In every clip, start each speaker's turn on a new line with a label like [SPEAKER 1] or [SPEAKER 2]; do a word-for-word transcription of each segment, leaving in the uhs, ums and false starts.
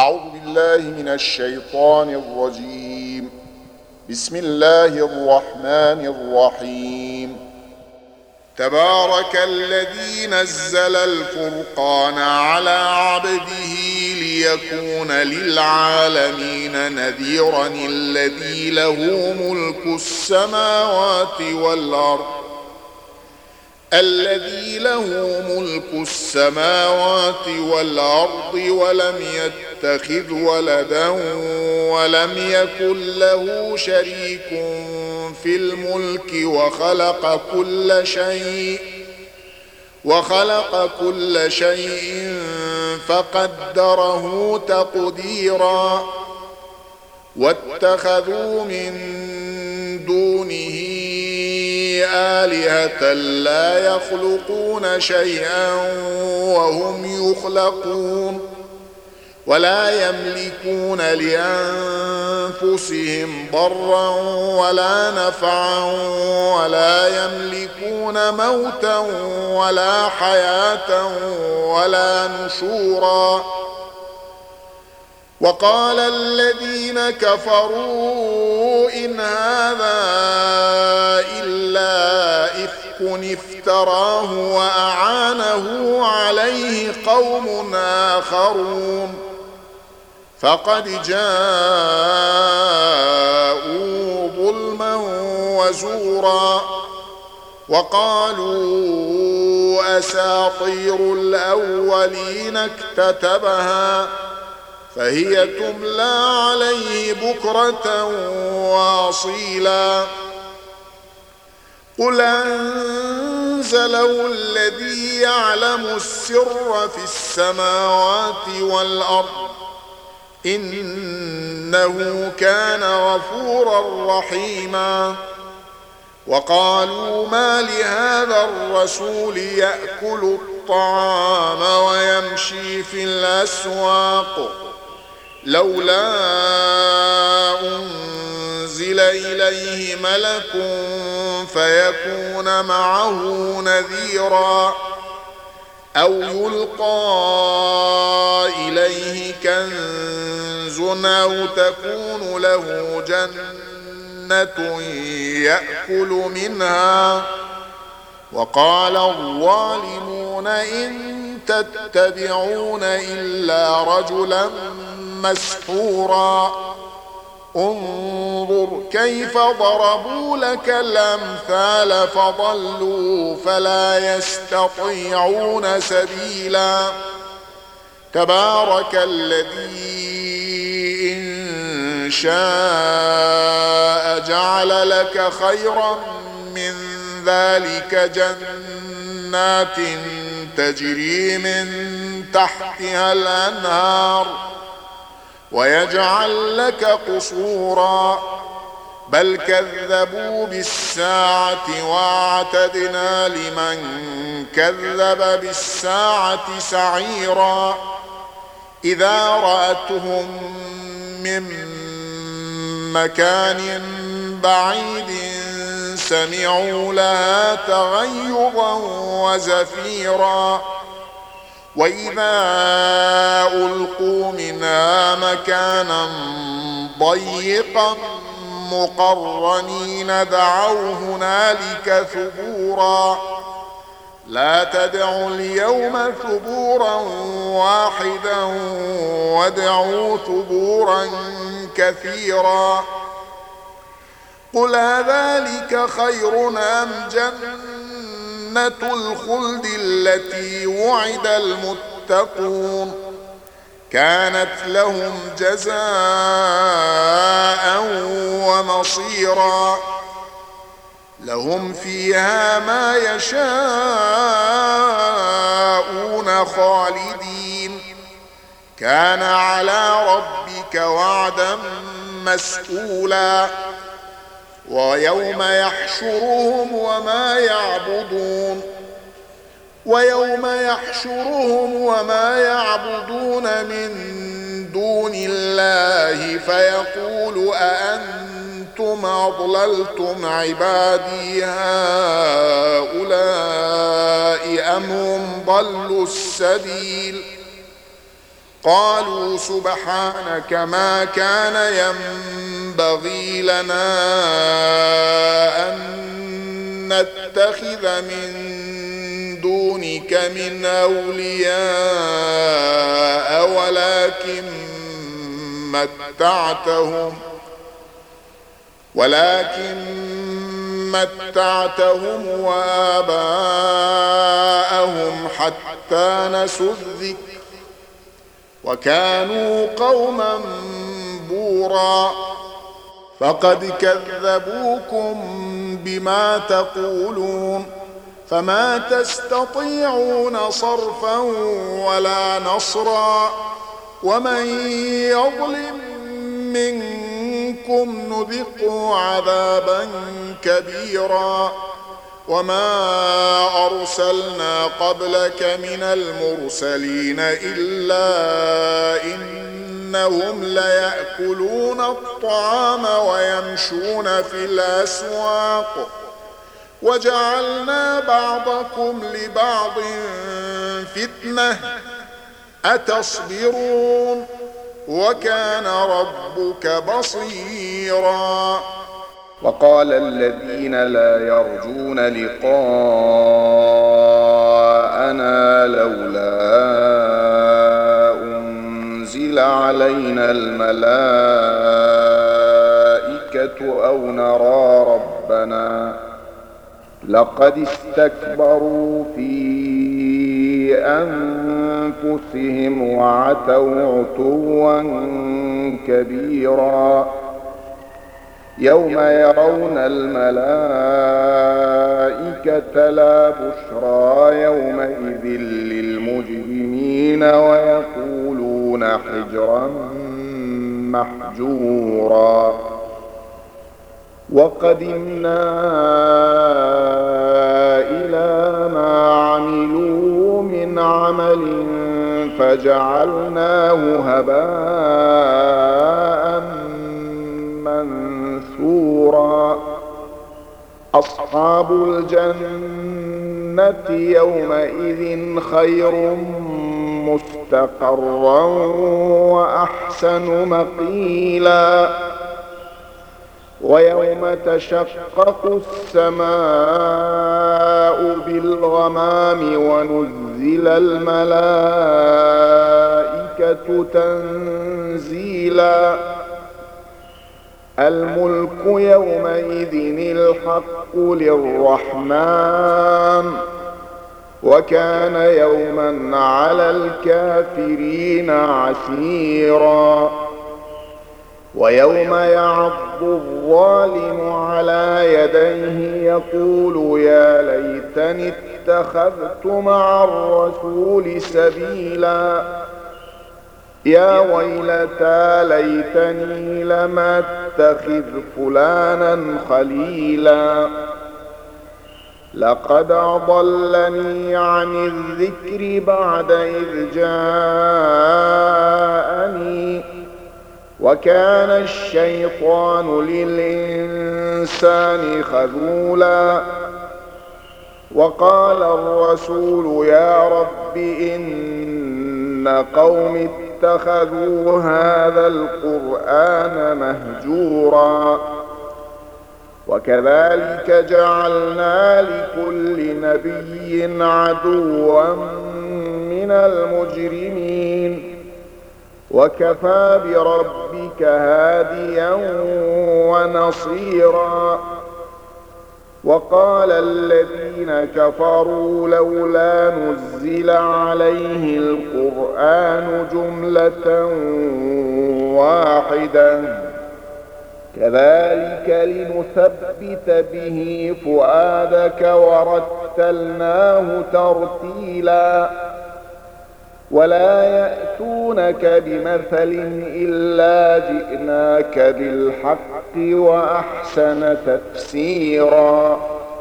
[SPEAKER 1] أعوذ بالله من الشيطان الرجيم. بسم الله الرحمن الرحيم. تبارك الذي نزل الفرقان على عبده ليكون للعالمين نذيرا الذي له ملك السماوات والأرض الذي له ملك السماوات والأرض ولم يتخذ ولدا ولم يكن له شريك في الملك وخلق كل شيء وخلق كل شيء فقدره تقديرا. واتخذوا من دونه آلهة لا يخلقون شيئا وهم يخلقون ولا يملكون لأنفسهم ضرا ولا نفعا ولا يملكون موتا ولا حياة ولا نشورا. وقال الذين كفروا إن هذا إلا إفك افتراه وأعانه عليه قوم آخرون فقد جاءوا ظلما وزورا. وقالوا أساطير الأولين اكتتبها فهي تملى عليه بكرة واصيلا. قل أنزله الذي يعلم السر في السماوات والأرض إنه كان غفورا رحيما. وقالوا ما لهذا الرسول يأكل الطعام ويمشي في الأسواق لولا أنزل إليه ملك فيكون معه نذيرا أو يلقى إليه كنز أو تكون له جنة يأكل منها. وقال الظالمون إن تتبعون إلا رجلا مسحورا. انظر كيف ضربوا لك الأمثال فضلوا فلا يستطيعون سبيلا. تبارك الذي إن شاء جعل لك خيرا من ذلك جنات تجري من تحتها الأنهار ويجعل لك قصورا بل كذبوا بالساعة واعتدنا لمن كذب بالساعة سعيرا. إذا رأتهم من مكان بعيد سمعوا لها تغيظا وزفيرا. وإذا ألقوا منها مكانا ضيقا مقرنين دعوا هنالك ثبورا. لا تدعوا اليوم ثبورا واحدا وادعوا ثبورا كثيرا. قل أذلك خير أم جنة الخلد التي وعد المتقون كانت لهم جزاء ومصيرا. لهم فيها ما يشاءون خالدين كان على ربك وعدا مسئولا. ويوم يحشرهم وما يعبدون ويوم يحشرهم وما يعبدون من دون الله فيقول أأنتم أضللتم عبادي هؤلاء أم هم ضلوا السبيل قالوا سبحانك ما كان ينبغي لنا أن نتخذ من دونك من أولياء ولكن متعتهم ولكن متعتهم وآباءهم حتى نسوا الذكر وكانوا قوما بورا فقد كذبوكم بما تقولون فما تستطيعون صرفا ولا نصرا ومن يظلم منكم نذقه عذابا كبيرا وما أرسلنا قبلك من المرسلين إلا إنهم ليأكلون الطعام ويمشون في الأسواق وجعلنا بعضكم لبعض فتنة أتصبرون وكان ربك بصيرا.
[SPEAKER 2] وقال الذين لا يرجون لقاءنا لولا أنزل علينا الملائكة أو نرى ربنا لقد استكبروا في أنفسهم وعتوا عتوا كبيرا يوم يرون الملائكة لا بشرى يومئذ للمجرمين ويقولون حجرا محجورا. وقدمنا إلى ما عملوا من عمل فجعلناه هباء منثورا. أصحاب الجنة يومئذ خير مستقرا وأحسن مقيلا. ويوم تشقق السماء بالغمام ونزل الملائكة تنزيلا. الملك يومئذ الحق للرحمن وكان يوما على الكافرين عسيرا. ويوم يعض الظالم على يديه يقول يا ليتني اتخذت مع الرسول سبيلا. يا ويلتى ليتني لم اتخذ فلانا خليلا لقد أضلني عن الذكر بعد إذ جاءني وكان الشيطان للإنسان خذولا. وقال الرسول يا رب إن قوم اتخذوا هذا القرآن مهجورا. وكذلك جعلنا لكل نبي عدوا من المجرمين وكفى بربك هاديا ونصيرا. وقال الذين كفروا لولا نزل عليه القرآن جملة واحدة كذلك لنثبت به فؤادك ورتلناه ترتيلا. ولا يأتونك بمثل إلا جئناك بالحق وأحسن تفسيرا.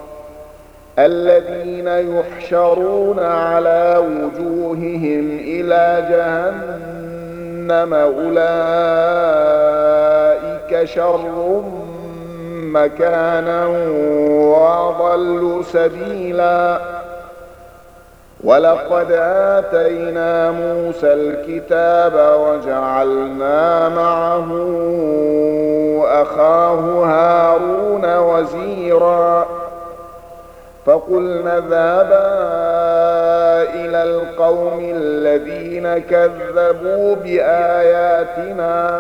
[SPEAKER 2] الذين يحشرون على وجوههم إلى جهنم أولئك شر مكانا وأضل سبيلا. ولقد آتينا موسى الكتاب وجعلنا معه أخاه هارون وزيرا فقلنا اذهبا إلى القوم الذين كذبوا بآياتنا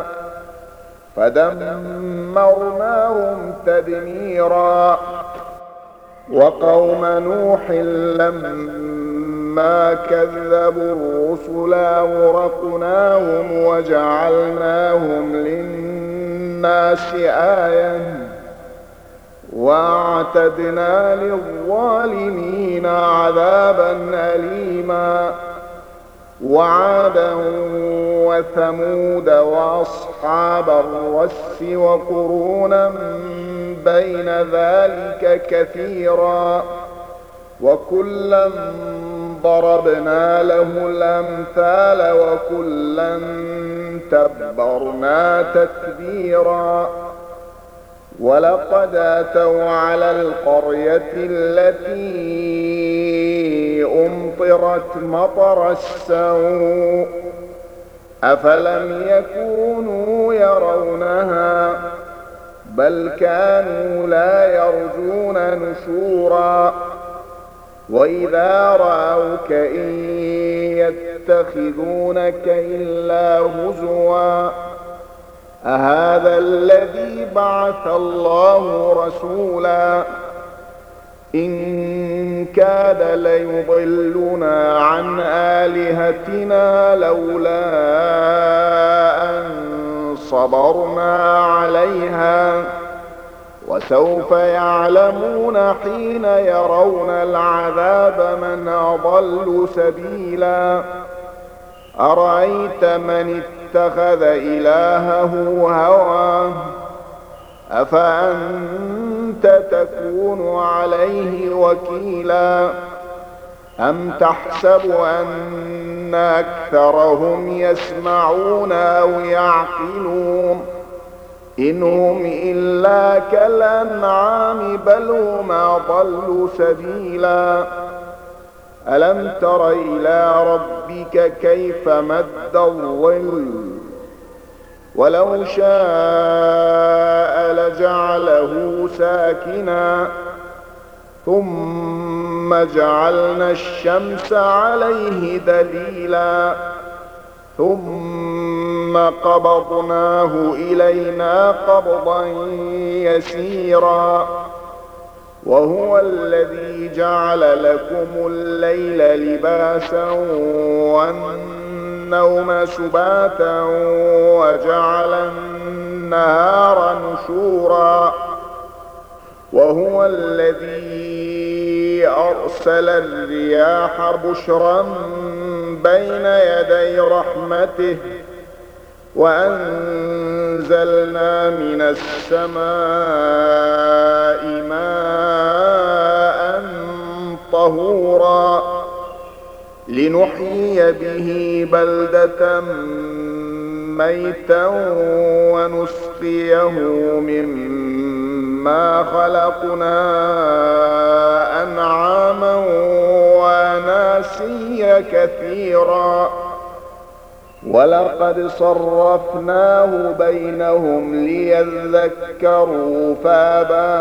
[SPEAKER 2] فدمرناهم تدميرا وقوم نوح لما كذبوا الرسل أغرقناهم وجعلناهم للناس آية واعتدنا للظالمين عذابا أليما وعادا وثمود وأصحاب الرس وقرونا بين ذلك كثيرا وكلا ضربنا له الأمثال وكلا تبرنا تتبيرا ولقد أتوا على القرية التي أمطرت مطر السوء أفلم يكونوا يرونها بل كانوا لا يرجون نشورا وإذا رأوك إن يتخذونك إلا هزوا أهذا الذي بعث الله رسولا إن كاد ليضلنا عن آلهتنا لولا أن صبرنا عليها وسوف يعلمون حين يرون العذاب من أضل سبيلا أرأيت من اتخذ إلهه هواه أفأنت تكون عليه وكيلا أم تحسب أن أكثرهم يسمعون أو يعقلون إن هم إلا كالأنعام بل هم أضل سبيلا ألم تر إلى ربك كيف مد الظل ولو شاء لجعله ساكنا ثم جعلنا الشمس عليه دليلا ثم قبضناه إلينا قبضا يسيرا وهو الذي جعل لكم الليل لباسا والنوم سباتا وجعل النهار نشورا وهو الذي أرسل الرياح بشرا بين يدي رحمته وأنزلنا من السماء ماء طهورا لنحيي به بلدة ميتا ونسقيه مما خلقنا أنعاما وأناسيا كثيرا ولقد صرفناه بينهم ليذكروا فأبى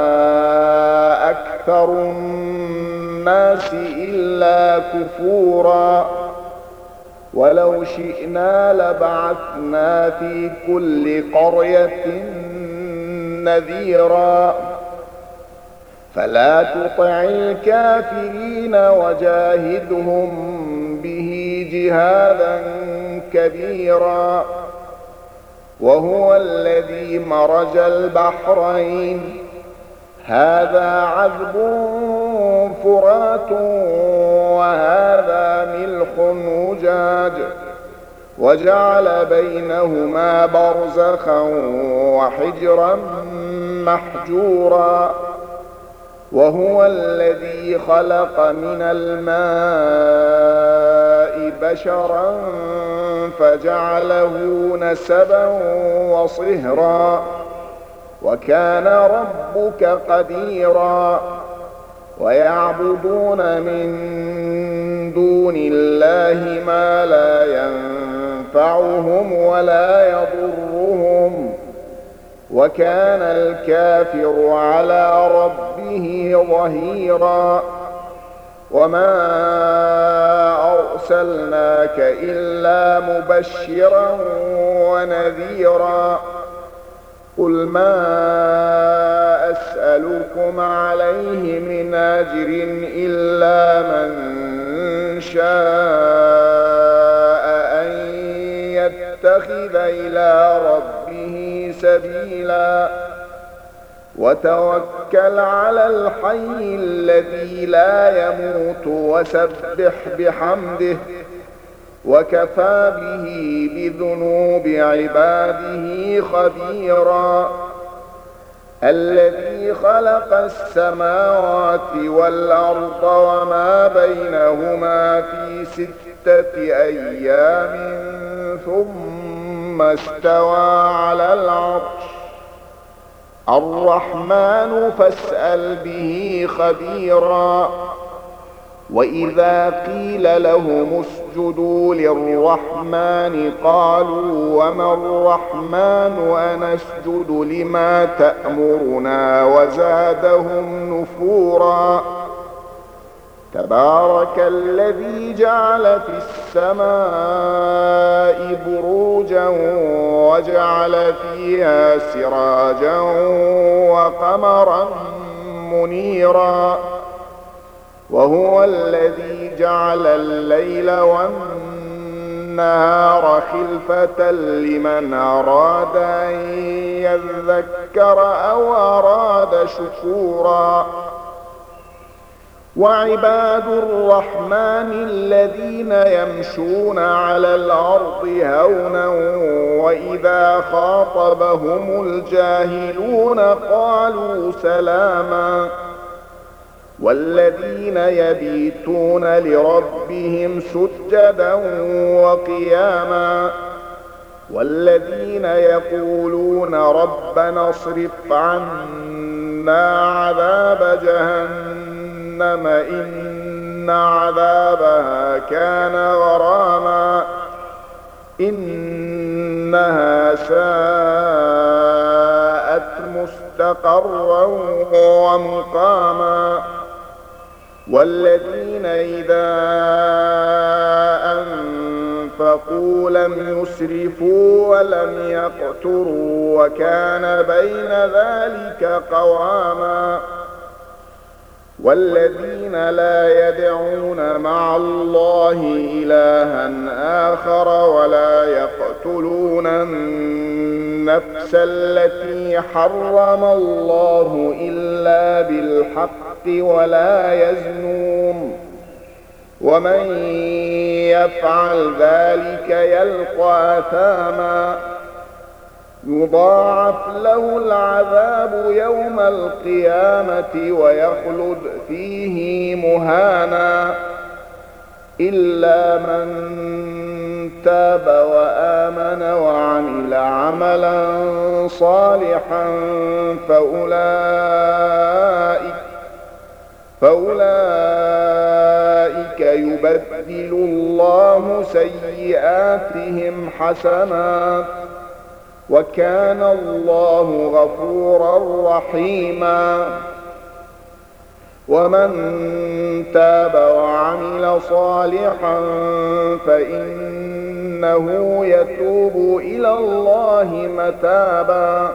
[SPEAKER 2] أكثر الناس إلا كفورا ولو شئنا لبعثنا في كل قرية نذيرا فلا تطع الكافرين وجاهدهم به جهادا كبيرا وهو الذي مرج البحرين هذا عذب فرات وهذا ملح أجاج وجعل بينهما برزخا وحجرا محجورا وهو الذي خلق من الماء بشرا فجعله نسبا وصهرا وكان ربك قديرا ويعبدون من دون الله ما لا ينفعهم ولا يضرهم، وكان الكافر على ربه ظهيرا. وما أرسلناك إلا مبشرا ونذيرا. قل ما أسألكم عليه من أجر إلا من شاء أن يتخذ إلى ربه سبيلا. وتوكل على الحي الذي لا يموت وسبح بحمده، وكفى به بذنوب عباده خبيرا. الذي خلق السماوات والأرض وما بينهما في ستة أيام ثم استوى على العرش. الرحمن فاسأل به خبيرا. وإذا قيل لهم اسجدوا للرحمن قالوا وما الرحمن أنسجد لما تأمرنا وزادهم نفورا. تبارك الذي جعل في السماء بروجا وجعل فيها سراجا وقمرا منيرا. وهو الذي جعل الليل والنهار خلفة لمن أراد أن يذكر أو أراد شكورا. وعباد الرحمن الذين يمشون على الأرض هونا وإذا خاطبهم الجاهلون قالوا سلاما. والذين يبيتون لربهم سجدا وقياما. والذين يقولون ربنا اصرف عنا عذاب جهنم إن عذابها كان غراما إنها ساءت مستقرا ومقاما. والذين إذا أنفقوا لم يسرفوا ولم يقتروا وكان بين ذلك قواما. والذين لا يدعون مع الله إلها آخر ولا يقتلون النفس التي حرم الله إلا بالحق ولا يزنون. ومن يفعل ذلك يلقى أثاما يضاعف له العذاب يوم القيامة ويخلد فيه مهانا إلا من تاب وآمن وعمل عملا صالحا فأولئك فأولئك يبدل الله سيئاتهم حسنات وكان الله غفورا رحيما. ومن تاب وعمل صالحا فإنه يتوب إلى الله متابا.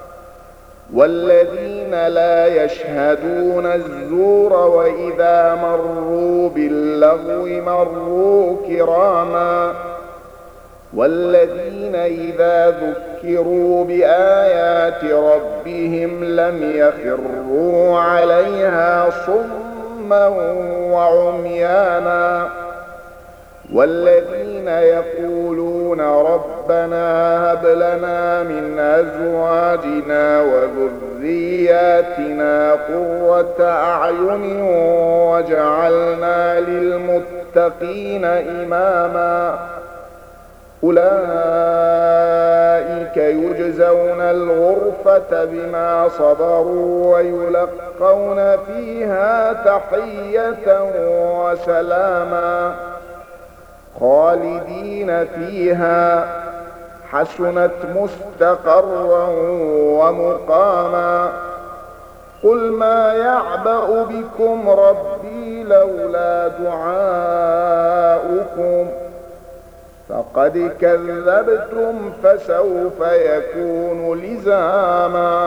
[SPEAKER 2] والذين لا يشهدون الزور وإذا مروا باللغو مروا كراما. والذين إذا ذكروا بآيات ربهم لم يخروا عليها صما وعميانا. والذين يقولون ربنا هب لنا من أزواجنا وذرياتنا قرة أعين واجعلنا للمتقين إماما. أولئك يجزون الغرفة بما صبروا ويلقون فيها تحية وسلاما. خالدين فيها حسنت مستقرا ومقاما. قل ما يعبأ بكم ربي لولا دعاؤكم فقد كذبتم فسوف يكون لزاما.